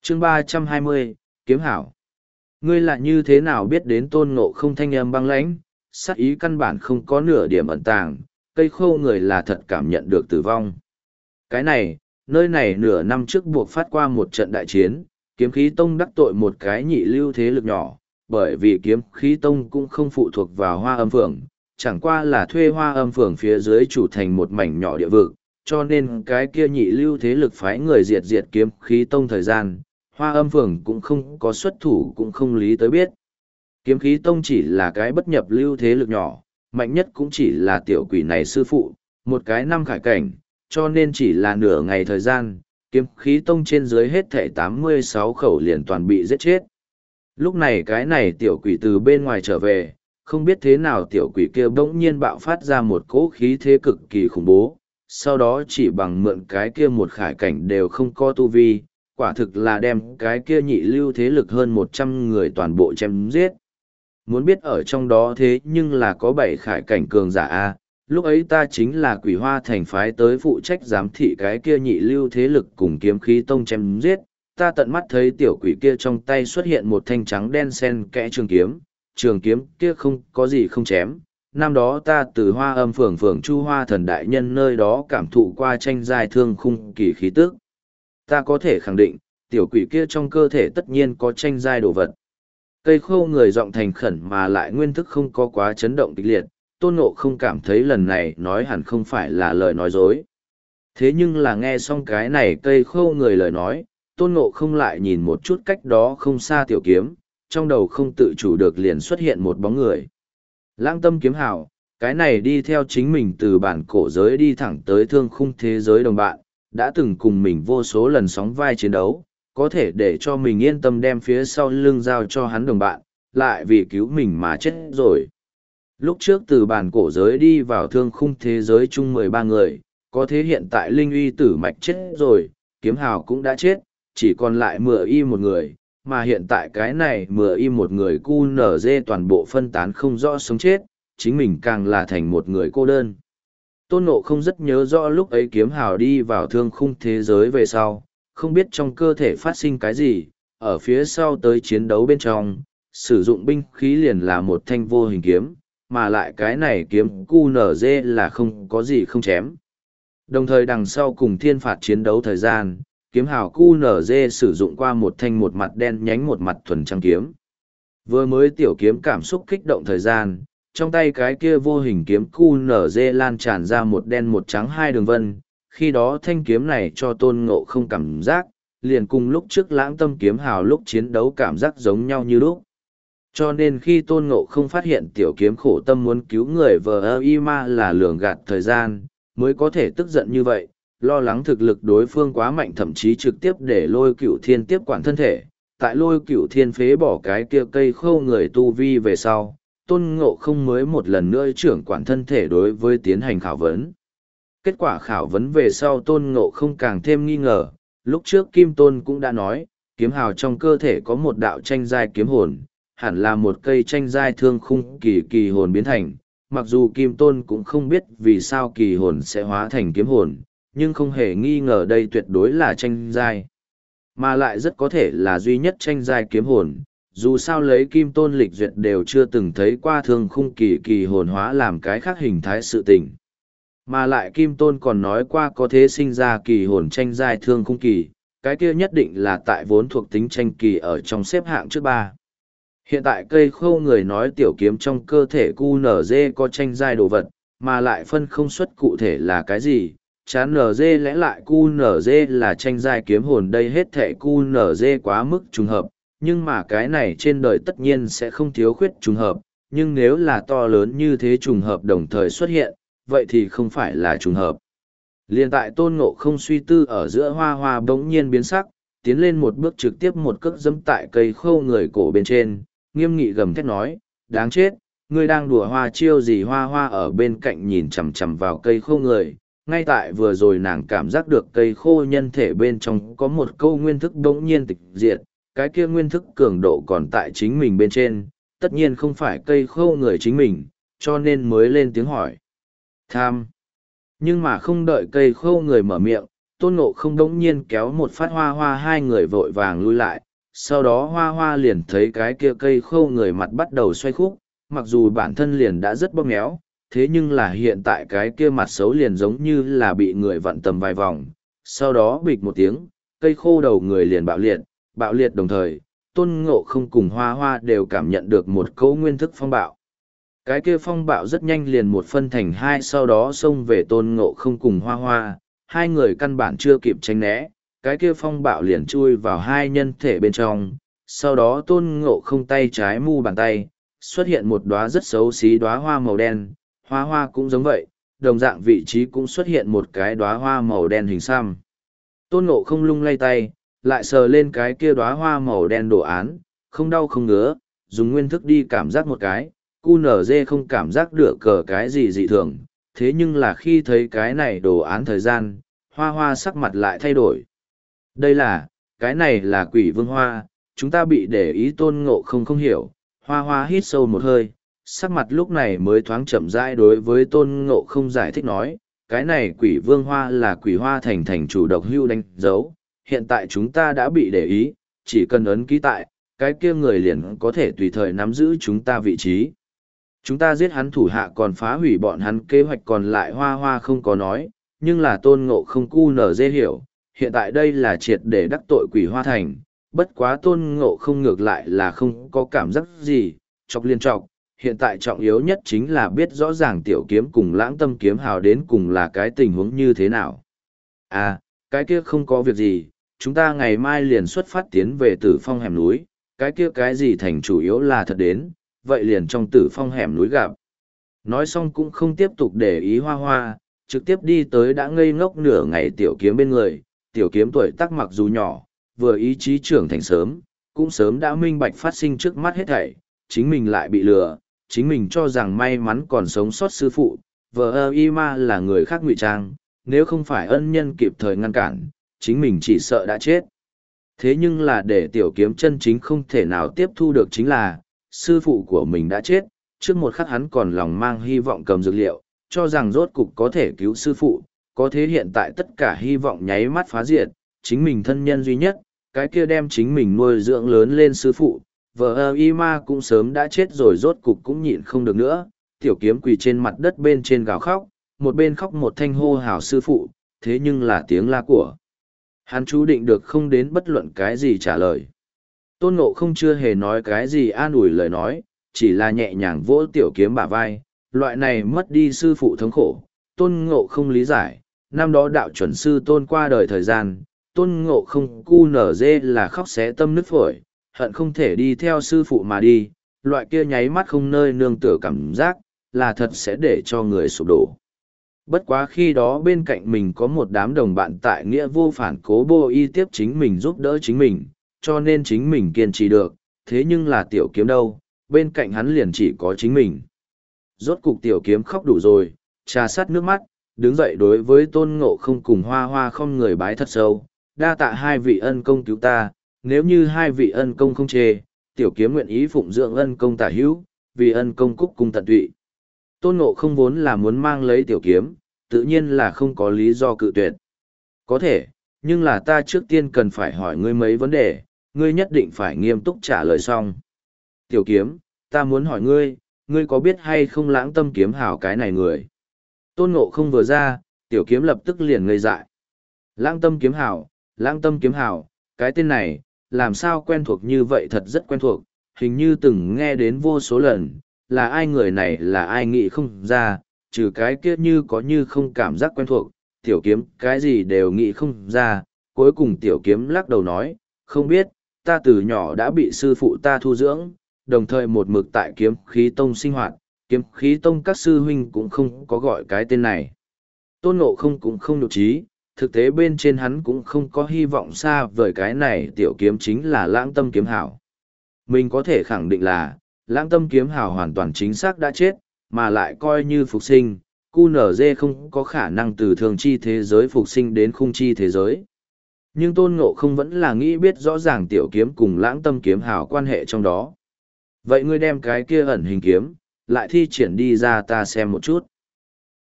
chương 320, kiếm hảo. Ngươi lại như thế nào biết đến Tôn Ngộ Không thanh âm băng lãnh, sát ý căn bản không có nửa điểm ẩn tàng, cây khô người là thật cảm nhận được tử vong. Cái này, nơi này nửa năm trước buộc phát qua một trận đại chiến, kiếm khí tông đắc tội một cái nhị lưu thế lực nhỏ, bởi vì kiếm khí tông cũng không phụ thuộc vào Hoa Âm Phường, chẳng qua là thuê Hoa Âm Phường phía dưới chủ thành một mảnh nhỏ địa vực, cho nên cái kia nhị lưu thế lực phái người diệt kiếm khí tông thời gian, Hoa Âm Phường cũng không có xuất thủ, cũng không lý tới biết. Kiếm khí tông chỉ là cái bất nhập lưu thế lực nhỏ, mạnh nhất cũng chỉ là tiểu quỷ này sư phụ, một cái năm khải cảnh, cho nên chỉ là nửa ngày thời gian, kiếm khí tông trên dưới hết thảy 86 khẩu liền toàn bị giết chết. Lúc này cái này tiểu quỷ từ bên ngoài trở về, không biết thế nào tiểu quỷ kia bỗng nhiên bạo phát ra một cỗ khí thế cực kỳ khủng bố, sau đó chỉ bằng mượn cái kia một khải cảnh đều không có tu vi, quả thực là đem cái kia nhị lưu thế lực hơn 100 người toàn bộ chém giết. Muốn biết ở trong đó thế nhưng là có 7 khải cảnh cường giả A, lúc ấy ta chính là Quỷ Hoa thành phái tới phụ trách giám thị cái kia nhị lưu thế lực cùng kiếm khí tông chém giết, ta tận mắt thấy tiểu quỷ kia trong tay xuất hiện một thanh trắng đen xen kẽ trường kiếm kia không có gì không chém. Năm đó ta từ Hoa Âm Phường Chu Hoa Thần Đại Nhân nơi đó cảm thụ qua tranh giai thương khung kỳ khí tức. Ta có thể khẳng định, tiểu quỷ kia trong cơ thể tất nhiên có tranh giai đồ vật. Cây khô người giọng thành khẩn mà lại nguyên thức không có quá chấn động kịch liệt, Tôn Ngộ không cảm thấy lần này nói hẳn không phải là lời nói dối. Thế nhưng là nghe xong cái này cây khô người lời nói, Tôn Ngộ không lại nhìn một chút cách đó không xa tiểu kiếm, trong đầu không tự chủ được liền xuất hiện một bóng người. Lãng Tâm kiếm hào, cái này đi theo chính mình từ bản cổ giới đi thẳng tới thương khung thế giới đồng bạn, đã từng cùng mình vô số lần sóng vai chiến đấu, có thể để cho mình yên tâm đem phía sau lưng giao cho hắn đồng bạn, lại vì cứu mình mà chết rồi. Lúc trước từ bản cổ giới đi vào thương khung thế giới chung 13 người, có thế hiện tại Linh Uy Tử Mạch chết rồi, kiếm hào cũng đã chết, chỉ còn lại Mựa Y một người, mà hiện tại cái này Mựa Y một người QNZ toàn bộ phân tán không rõ sống chết, chính mình càng là thành một người cô đơn. Tôn Ngộ không rất nhớ rõ lúc ấy kiếm hào đi vào thương khung thế giới về sau, không biết trong cơ thể phát sinh cái gì, ở phía sau tới chiến đấu bên trong, sử dụng binh khí liền là một thanh vô hình kiếm, mà lại cái này kiếm QNZ là không có gì không chém. Đồng thời đằng sau cùng thiên phạt chiến đấu thời gian, kiếm hào QNZ sử dụng qua một thanh một mặt đen nhánh một mặt thuần trắng kiếm. Vừa mới tiểu kiếm cảm xúc kích động thời gian, trong tay cái kia vô hình kiếm QNZ lan tràn ra một đen một trắng hai đường vân, khi đó thanh kiếm này cho Tôn Ngộ không cảm giác, liền cùng lúc trước Lãng Tâm kiếm hào lúc chiến đấu cảm giác giống nhau như lúc. Cho nên khi Tôn Ngộ không phát hiện tiểu kiếm khổ tâm muốn cứu người vờ y ma là lường gạt thời gian, mới có thể tức giận như vậy, lo lắng thực lực đối phương quá mạnh thậm chí trực tiếp để Lôi Cửu Thiên tiếp quản thân thể. Tại Lôi Cửu Thiên phế bỏ cái kia cây khô người tu vi về sau, Tôn Ngộ không mới một lần nữa trưởng quản thân thể đối với tiến hành khảo vấn. Kết quả khảo vấn về sau Tôn Ngộ không càng thêm nghi ngờ, lúc trước Kim Tôn cũng đã nói, kiếm hào trong cơ thể có một đạo tranh giai kiếm hồn, hẳn là một cây tranh giai thương khung kỳ hồn biến thành. Mặc dù Kim Tôn cũng không biết vì sao kỳ hồn sẽ hóa thành kiếm hồn, nhưng không hề nghi ngờ đây tuyệt đối là tranh giai. Mà lại rất có thể là duy nhất tranh giai kiếm hồn, dù sao lấy Kim Tôn lịch duyệt đều chưa từng thấy qua thương khung kỳ hồn hóa làm cái khác hình thái sự tình. Mà lại Kim Tôn còn nói qua có thế sinh ra kỳ hồn tranh giai thương khung kỳ, cái kia nhất định là tại vốn thuộc tính tranh kỳ ở trong xếp hạng trước 3. Hiện tại cây khô người nói tiểu kiếm trong cơ thể QNZ có tranh giai đồ vật, mà lại phân không xuất cụ thể là cái gì, chán NZ lẽ lại QNZ là tranh giai kiếm hồn đây hết thể QNZ quá mức trùng hợp, nhưng mà cái này trên đời tất nhiên sẽ không thiếu khuyết trùng hợp, nhưng nếu là to lớn như thế trùng hợp đồng thời xuất hiện, vậy thì không phải là trùng hợp. Liên tại Tôn Ngộ không suy tư ở giữa hoa hoa bỗng nhiên biến sắc, tiến lên một bước trực tiếp một cước dẫm tại cây khô người cổ bên trên, nghiêm nghị gầm thét nói, đáng chết, ngươi đang đùa hoa chiêu gì hoa hoa ở bên cạnh nhìn chằm chằm vào cây khô người. Ngay tại vừa rồi nàng cảm giác được cây khô nhân thể bên trong có một câu nguyên thức bỗng nhiên tịch diệt, cái kia nguyên thức cường độ còn tại chính mình bên trên, tất nhiên không phải cây khô người chính mình, cho nên mới lên tiếng hỏi. Tham. Nhưng mà không đợi cây khô người mở miệng, Tôn Ngộ không đống nhiên kéo một phát Hoa Hoa, hai người vội vàng lui lại, sau đó Hoa Hoa liền thấy cái kia cây khô người mặt bắt đầu xoay khúc, mặc dù bản thân liền đã rất bóp méo, thế nhưng là hiện tại cái kia mặt xấu liền giống như là bị người vặn tầm vài vòng, sau đó bịch một tiếng, cây khô đầu người liền bạo liệt đồng thời, Tôn Ngộ không cùng Hoa Hoa đều cảm nhận được một cỗ nguyên thức phong bạo. Cái kia phong bạo rất nhanh liền một phân thành hai, sau đó xông về Tôn Ngộ không cùng Hoa Hoa, hai người căn bản chưa kịp tránh né, cái kia phong bạo liền chui vào hai nhân thể bên trong, sau đó Tôn Ngộ không tay trái mu bàn tay, xuất hiện một đóa rất xấu xí đóa hoa màu đen, Hoa Hoa cũng giống vậy, đồng dạng vị trí cũng xuất hiện một cái đóa hoa màu đen hình xăm. Tôn Ngộ không lung lay tay, lại sờ lên cái kia đóa hoa màu đen đồ án, không đau không ngứa, dùng nguyên thức đi cảm giác một cái, QNZ không cảm giác được cờ cái gì dị thường, thế nhưng là khi thấy cái này đồ án thời gian, Hoa Hoa sắc mặt lại thay đổi. Cái này là quỷ vương hoa, chúng ta bị để ý. Tôn Ngộ không hiểu, Hoa Hoa hít sâu một hơi, sắc mặt lúc này mới thoáng chậm rãi đối với Tôn Ngộ không giải thích nói, cái này quỷ vương hoa là quỷ hoa thành chủ độc hưu đánh dấu, hiện tại chúng ta đã bị để ý, chỉ cần ấn ký tại, cái kia người liền có thể tùy thời nắm giữ chúng ta vị trí. Chúng ta giết hắn thủ hạ còn phá hủy bọn hắn kế hoạch còn lại. Hoa Hoa không có nói, nhưng là Tôn Ngộ không QNZ hiểu, hiện tại đây là triệt để đắc tội quỷ hoa thành, bất quá Tôn Ngộ không ngược lại là không có cảm giác gì, chọc liên trọc, hiện tại trọng yếu nhất chính là biết rõ ràng tiểu kiếm cùng lãng tâm kiếm hào đến cùng là cái tình huống như thế nào. À, cái kia không có việc gì, chúng ta ngày mai liền xuất phát tiến về Tử Phong hẻm núi, cái kia cái gì thành chủ yếu là thật đến, vậy liền trong Tử Phong hẻm núi gặp. Nói xong cũng không tiếp tục để ý Hoa Hoa, trực tiếp đi tới đã ngây ngốc nửa ngày tiểu kiếm bên người. Tiểu kiếm tuổi tác mặc dù nhỏ, vừa ý chí trưởng thành sớm, cũng sớm đã minh bạch phát sinh trước mắt hết thảy, chính mình lại bị lừa, chính mình cho rằng may mắn còn sống sót sư phụ, vợ y ma là người khác ngụy trang, nếu không phải ân nhân kịp thời ngăn cản, chính mình chỉ sợ đã chết. Thế nhưng là để tiểu kiếm chân chính không thể nào tiếp thu được chính là, sư phụ của mình đã chết, trước một khắc hắn còn lòng mang hy vọng cầm dược liệu, cho rằng rốt cục có thể cứu sư phụ, có thế hiện tại tất cả hy vọng nháy mắt phá diệt, chính mình thân nhân duy nhất, cái kia đem chính mình nuôi dưỡng lớn lên sư phụ, vợ y ma cũng sớm đã chết rồi, rốt cục cũng nhịn không được nữa, tiểu kiếm quỳ trên mặt đất bên trên gào khóc, một bên khóc một thanh hô hào sư phụ, thế nhưng là tiếng la của hắn chú định được không đến bất luận cái gì trả lời. Tôn Ngộ không chưa hề nói cái gì an ủi lời nói, chỉ là nhẹ nhàng vỗ tiểu kiếm bả vai, loại này mất đi sư phụ thống khổ, Tôn Ngộ không lý giải, năm đó đạo chuẩn sư Tôn qua đời thời gian, Tôn Ngộ không QNZ là khóc xé tâm nứt phổi, hận không thể đi theo sư phụ mà đi, loại kia nháy mắt không nơi nương tựa cảm giác, là thật sẽ để cho người sụp đổ. Bất quá khi đó bên cạnh mình có một đám đồng bạn tại nghĩa vô phản cố bô y tiếp chính mình giúp đỡ chính mình, cho nên chính mình kiên trì được, thế nhưng là tiểu kiếm đâu, bên cạnh hắn liền chỉ có chính mình. Rốt cục tiểu kiếm khóc đủ rồi, trà sát nước mắt, đứng dậy đối với Tôn Ngộ không cùng Hoa Hoa không người bái thật sâu, đa tạ hai vị ân công cứu ta, nếu như hai vị ân công không chê, tiểu kiếm nguyện ý phụng dưỡng ân công tả hữu, vì ân công cúc cung tận tụy. Tôn Ngộ không vốn là muốn mang lấy tiểu kiếm, tự nhiên là không có lý do cự tuyệt. Có thể, nhưng là ta trước tiên cần phải hỏi ngươi mấy vấn đề, ngươi nhất định phải nghiêm túc trả lời xong. Tiểu kiếm, ta muốn hỏi ngươi, ngươi có biết hay không lãng tâm kiếm hảo cái này người? Tôn Ngộ không vừa ra, tiểu kiếm lập tức liền ngây dại. Lãng tâm kiếm hảo, cái tên này, làm sao quen thuộc như vậy, thật rất quen thuộc, hình như từng nghe đến vô số lần, là ai người này là ai nghĩ không ra, trừ cái kia như có như không cảm giác quen thuộc, tiểu kiếm cái gì đều nghĩ không ra, cuối cùng tiểu kiếm lắc đầu nói, không biết, ta từ nhỏ đã bị sư phụ ta thu dưỡng, đồng thời một mực tại kiếm khí tông sinh hoạt, kiếm khí tông các sư huynh cũng không có gọi cái tên này. Tôn Ngộ không cũng không nhục trí, thực tế bên trên hắn cũng không có hy vọng xa vời cái này tiểu kiếm chính là lãng tâm kiếm hảo. Mình có thể khẳng định là, lãng tâm kiếm hảo hoàn toàn chính xác đã chết, mà lại coi như phục sinh, QNZ không có khả năng từ thường chi thế giới phục sinh đến khung chi thế giới. Nhưng Tôn Ngộ không vẫn là nghĩ biết rõ ràng tiểu kiếm cùng lãng tâm kiếm hảo quan hệ trong đó. Vậy ngươi đem cái kia ẩn hình kiếm, lại thi triển đi ra ta xem một chút.